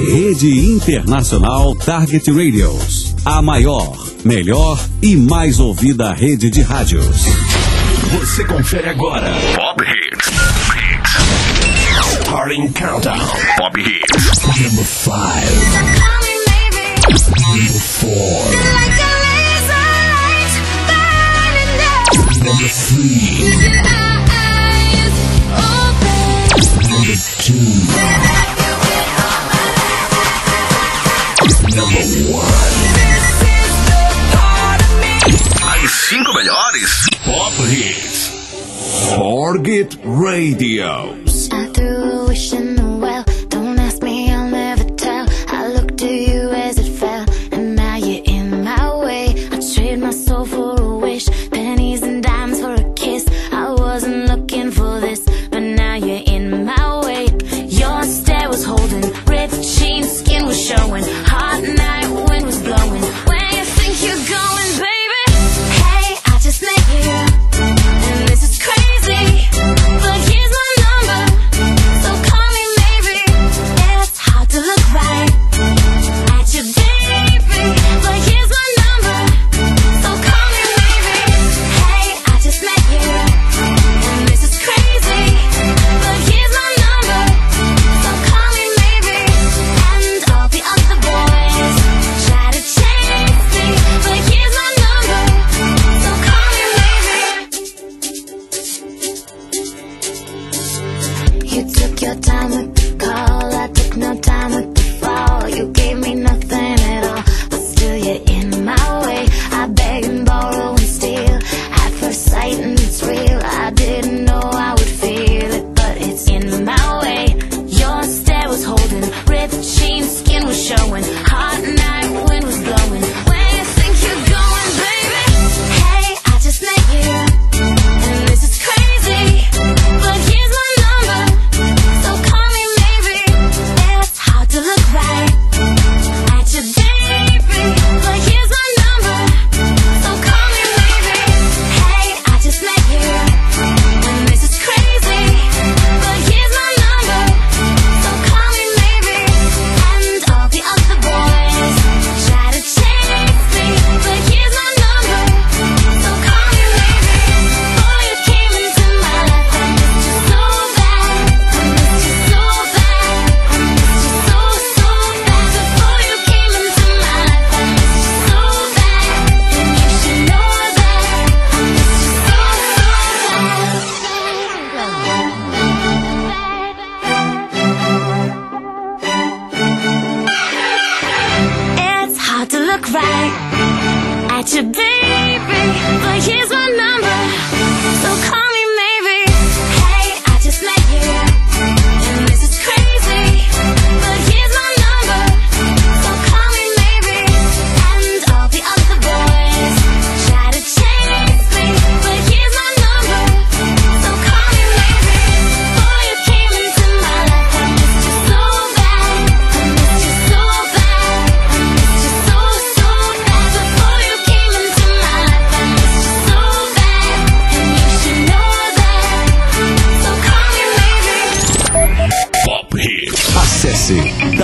Rede Internacional Target Radios. A maior, melhor e mais ouvida rede de rádios. Você confere agora Pop Hits. Starting Countdown. Pop Hits. Number 5. Number 4. Number 3. Number 2. Number 1. As 5 melhores Pop Hits. Target Radios. I threw a wish in the well. Don't ask me, I'll never tell. I looked to you as it fell, and now you're in my way. I trade my soul for a wish, pennies and dimes for a kiss. I wasn't looking for this, but now you're in my way. Your stare was holding, ripped jeans, skin was showing. Hot night, wind was blowing. Where you think you're going, baby? Hey, I just met you, and this is crazy, but here's my number, so call me maybe. It's hard to look right at you, baby, but here's my number, so call me maybe. Hey, I just met you, and this is crazy, but here's my number, so call me maybe. And all the other boys try to chase me, but here's my number, so call me maybe. You took your time with the call, I took no time with the fall. You gave me nothing at all, but still you're in my way. I beg and borrow and steal at first sight, and it's real. I didn't know I would feel it, but it's in my way. Your stare was holding, ripped jeans, skin was showing. Hot night, wind was blowing. Where you think you're going, baby? Hey, I just met you, and this is crazy, but here's my number, so call me maybe. It's hard to look right at you, baby, but here's my number, so call me maybe. Hey, I just met you, and this is crazy, but here's my number, so call me maybe. And all the other boys try to chase me, but here's my number, so call me maybe. Before you came into my life, I missed you so bad, I missed you so bad, I missed you so, so bad. Before you came into my life, I missed you so bad, and you should know that I missed you so, It's hard to look right at you, baby, but here's my number, so call me maybe. Hey, I just met you, and this is crazy, but here's my number, so call me maybe. And all the other boys try to chase me, but here's my number, so call me maybe. Before you came into my life, I missed you so bad, I missed you so bad, I missed you so, so bad. Before you came into my life, I missed you so bad, and you should know that, so call me maybe. Pop Hits. Acesse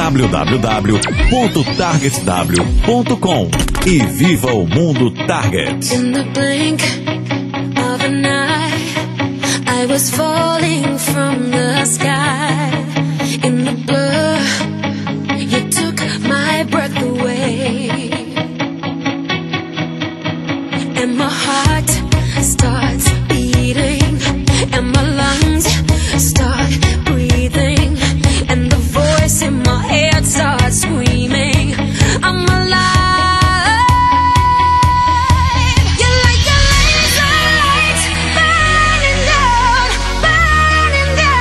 www.targetw.com e viva o mundo Target. In the blink of an eye, I was falling from the sky. In the blur, you took my breath away, and my heart starts beating, and my lungs start breathing, and the voice in my head starts screaming, I'm alive. You're like a laser light burning down, burning down.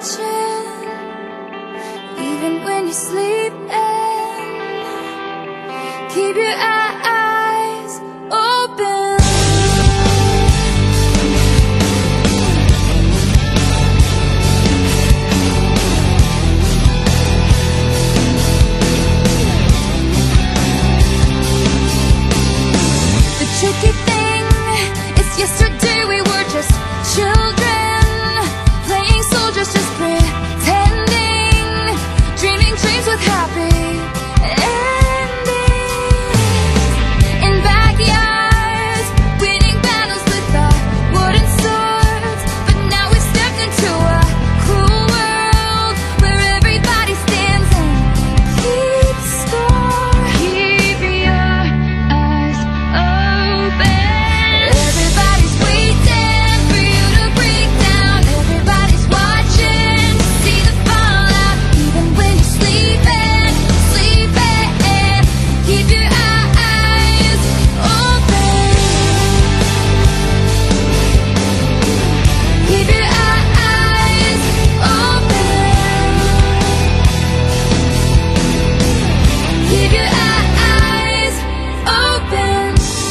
watching, even when you're sleeping. Keep your eyes open. The tricky thing is yesterday we were just children, playing soldiers, just pretending, dreaming dreams with happy endings. In backyards, winning battles with our wooden swords. But now we've stepped into a cruel world where everybody stands and keeps score. Keep your eyes open. Everybody's waiting for you to break down. Everybody's watching to see the fallout. Even when you're sleeping, sleeping. Keep your eyes open. Keep your eyes open. Keep your eyes open.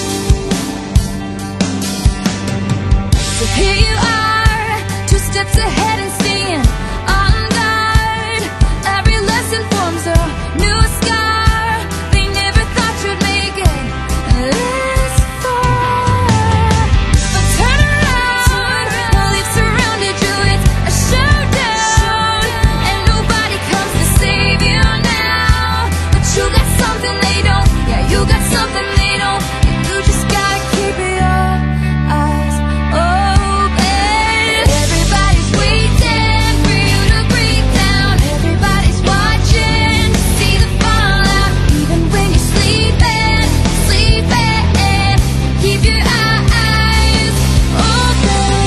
So here you are, 2 steps ahead and staying on guard. Every lesson forms a new scar. They never thought you'd make it this far. But turn around, while they've surrounded you, it's a showdown. And nobody comes to save you now. But you got something they don't, yeah, you got something they don't. You just gotta keep your eyes open. Everybody's waiting for you to break down. Everybody's watching to see the fallout. Even when you're sleeping, sleeping. Keep your eyes open.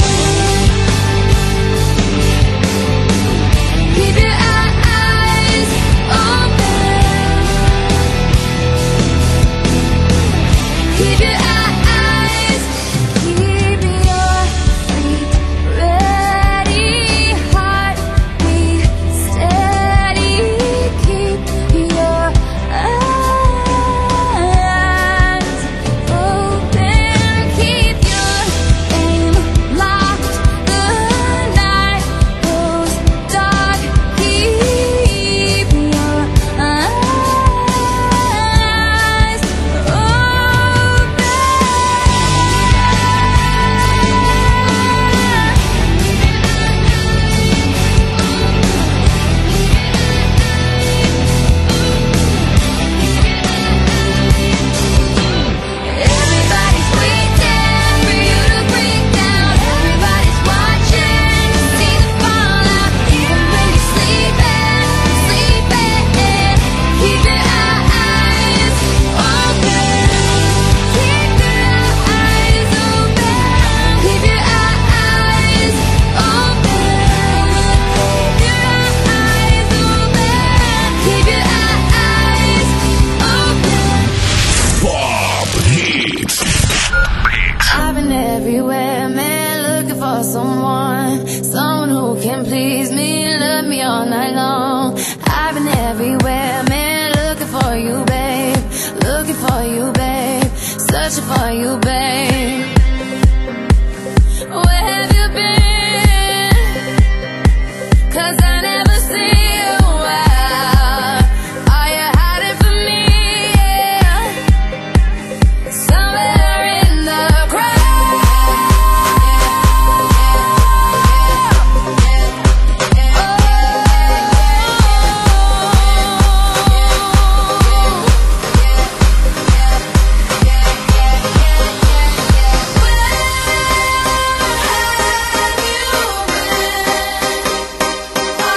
Keep your eyes open. Keep your eyes, keep your feet ready, heart beat steady. Keep your eyes open. Keep your aim locked. The night goes dark. Keep your eyes Everybody's waiting for you to break down. Everybody's watching to see the fallout. Even when you're sleeping, sleeping. Keep your eyes open. Keep your eyes open. Keep your eyes open. Keep your eyes open. Keep your eyes open. Pop Hits. I've been everywhere, man, looking for someone who can please me, love me all night long. I've been everywhere, man, looking for you, babe, searching for you, babe. Where have you been? 'Cause I never see you out. Are you hiding from me? Yeah. Somewhere in the crowd. Where have you been?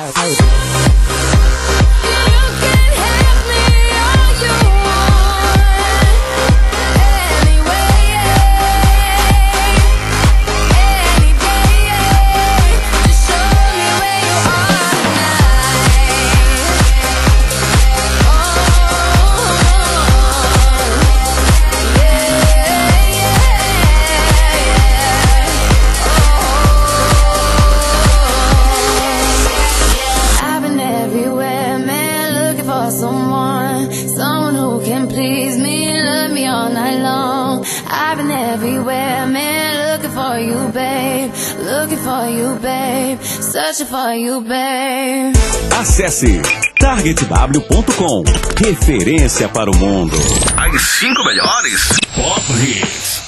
Acesse targetw.com. Referência para o mundo. As 5 melhores Pop Hits.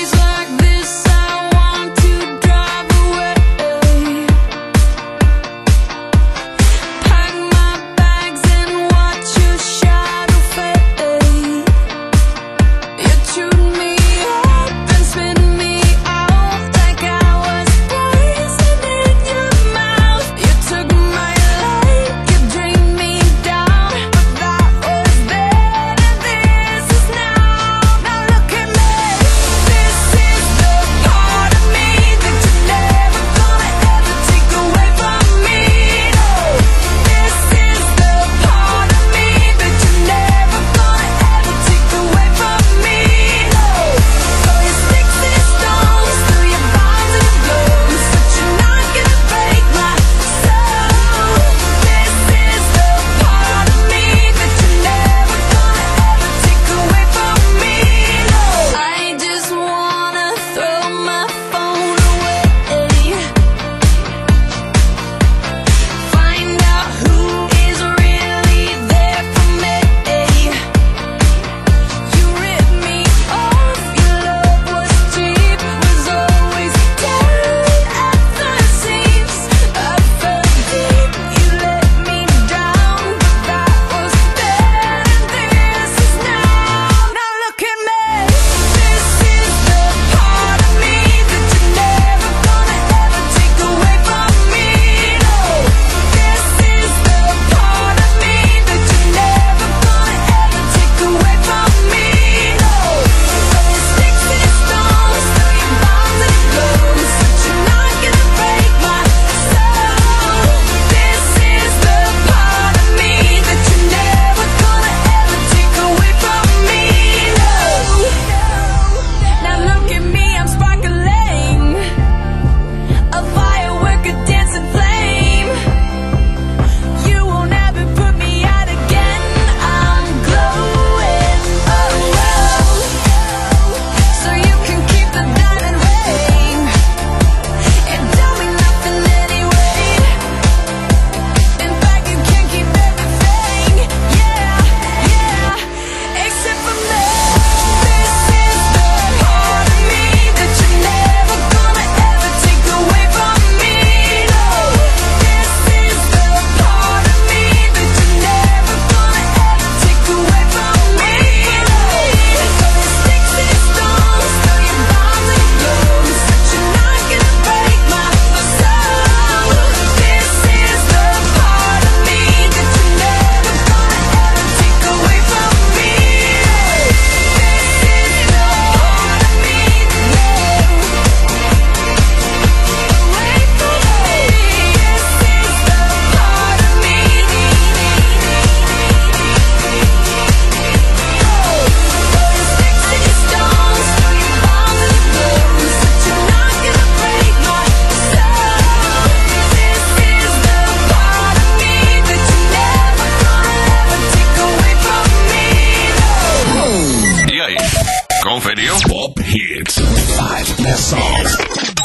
Conferiu? Pop Hits. 5 best songs.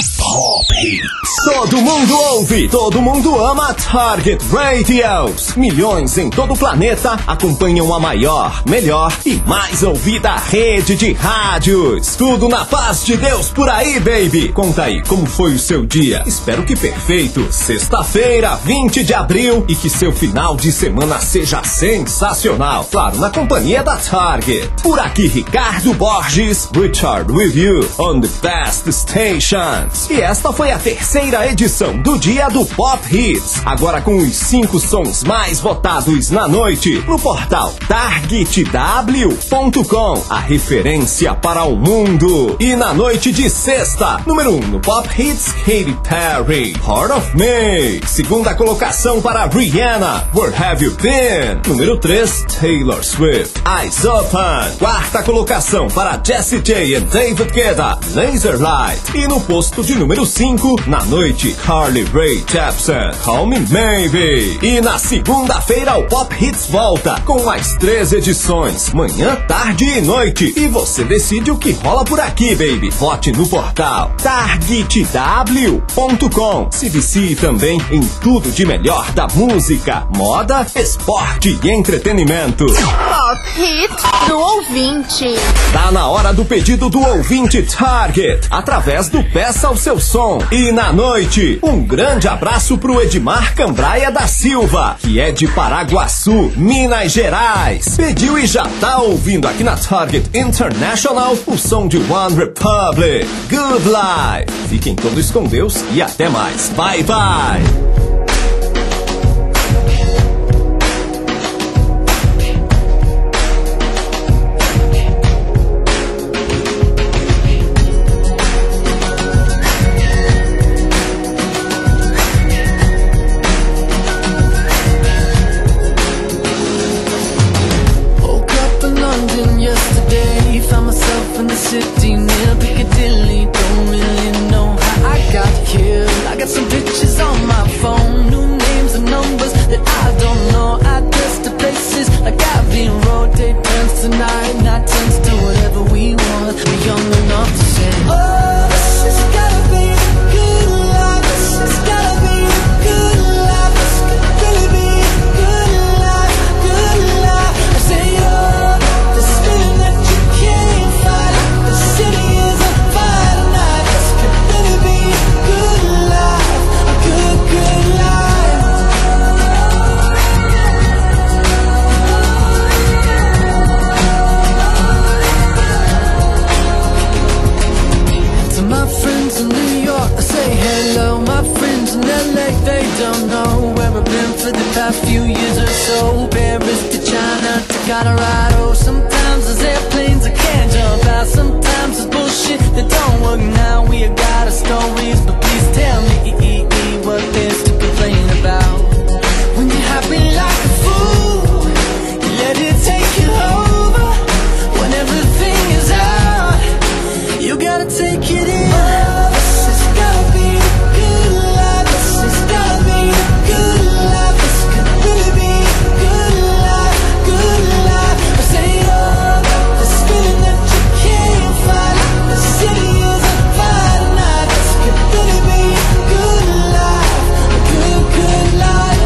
Pop Hits. Todo mundo ouve, todo mundo ama Target Radios. Milhões em todo o planeta acompanham a maior, melhor e mais ouvida rede de rádios. Tudo na paz de Deus por aí, baby. Conta aí, como foi o seu dia? Espero que perfeito. Sexta-feira, 20 de abril, e que seu final de semana seja sensacional. Claro, na companhia da Target. Por aqui, Ricardo Borges, Richard with you on the best stations. E esta foi a terceira edição edição do Dia do Pop Hits. Agora com os 5 sons mais votados na noite no portal targetw.com, a referência para o mundo. E na noite de sexta, número 1 no Pop Hits, Katy Perry, Heart of Me. Segunda colocação para Rihanna, Where Have You Been? Número 3, Taylor Swift, Eyes Open. Quarta colocação para Jessie J e David Guetta, Laser Light. E no posto de número 5, na noite, Carly Rae Jepsen, Call Me Maybe. E na segunda-feira o Pop Hits volta com mais 3 edições, manhã, tarde e noite. E você decide o que rola por aqui, baby. Vote no portal targetw.com. Se vicie também em tudo de melhor da música, moda, esporte e entretenimento. Pop Hits do ouvinte. Tá na hora do pedido do ouvinte Target, através do Peça o Seu Som. E na noite, um grande abraço pro Edmar Cambraia da Silva, que é de Paraguaçu, Minas Gerais. Pediu e já tá ouvindo aqui na Target International o som de One Republic, Good Life. Fiquem todos com Deus e até mais. Bye, bye. City near Piccadilly, don't really know how I got here. I got some pictures on my phone, new names and numbers that I don't know. I guess to places like I've been rotate turns tonight, not turns to whatever we want. We're young enough to say, oh, this has gotta be a good life. This has gotta be a good life. This could really be a good life, good life. I say, oh, this feeling that you can't fight. The city is on fire tonight. This could really be a good life, a good, good life. To my friends in New York, I say hello. My friends in LA, they don't know where I've been for the past few years or so. Paris to China to Colorado. Sometimes there's airplanes I can't jump out. Sometimes there's bullshit that don't work now. We got our stories, but please tell me what there's to complain about. When you're happy like a fool, you let it take you over. When everything is out, you gotta take it in. Oh, this has gotta be a good life. This has gotta be a good life. This could really be a good life, good life. I say, oh, this feeling that you can't fight. The city is on fire tonight. This could really be a good life, a good, good life.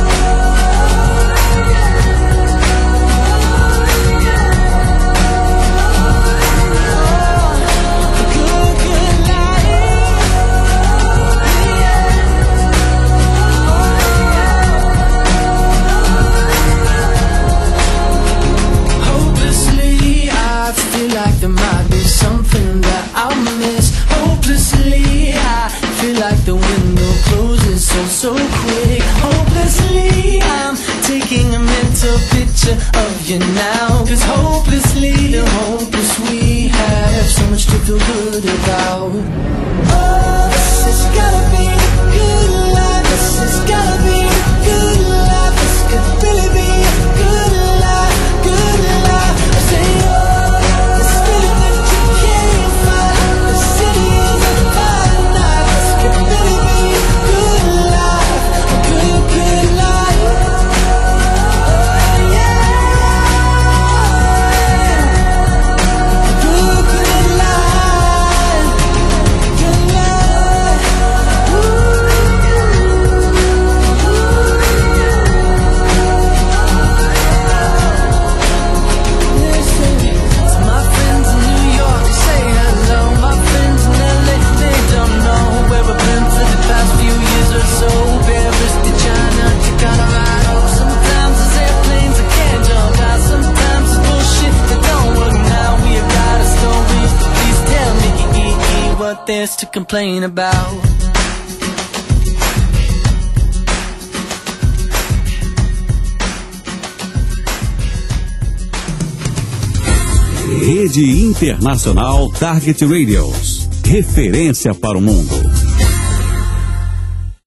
Hopelessly, I feel like there might be something that I'll miss. Hopelessly, I feel like the window closes so quick. Hopelessly, I'm taking a mental picture of you now. 'Cause hopelessly, the hopeless we have so much to feel good about. Oh, this has gotta be a good life. This has gotta be a good life. This could really be a good life, good life. I say, oh, this feeling that you can't fight. The city is on fire tonight. This could really be a good life, a good, good life. Oh, yeah, a good, good life, good life. Listen to my friends in New York, say hello. My friends in LA, they don't know where I've been for the past few years or so. Paris to China to Colorado. Sometimes there's airplanes I can't jump out. Sometimes it's bullshit that don't work now. We have got our stories, but please tell me what there's to complain about. Rede Internacional Target Radios. Referência para o mundo.